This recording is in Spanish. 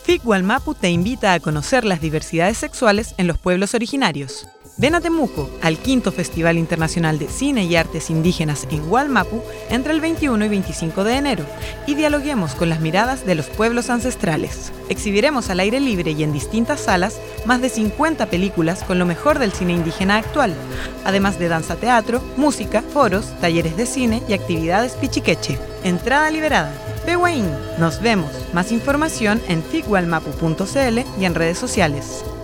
FIC Wallmapu te invita a conocer las diversidades sexuales en los pueblos originarios. Ven a Temuco, al quinto Festival Internacional de Cine y Artes Indígenas en Wallmapu entre el 21 y 25 de enero y dialoguemos con las miradas de los pueblos ancestrales. Exhibiremos al aire libre y en distintas salas más de 50 películas con lo mejor del cine indígena actual, además de danza-teatro, música, foros, talleres de cine y actividades pichiqueche. Entrada liberada. Pehuaín. Nos vemos. Más información en ficwallmapu.cl y en redes sociales.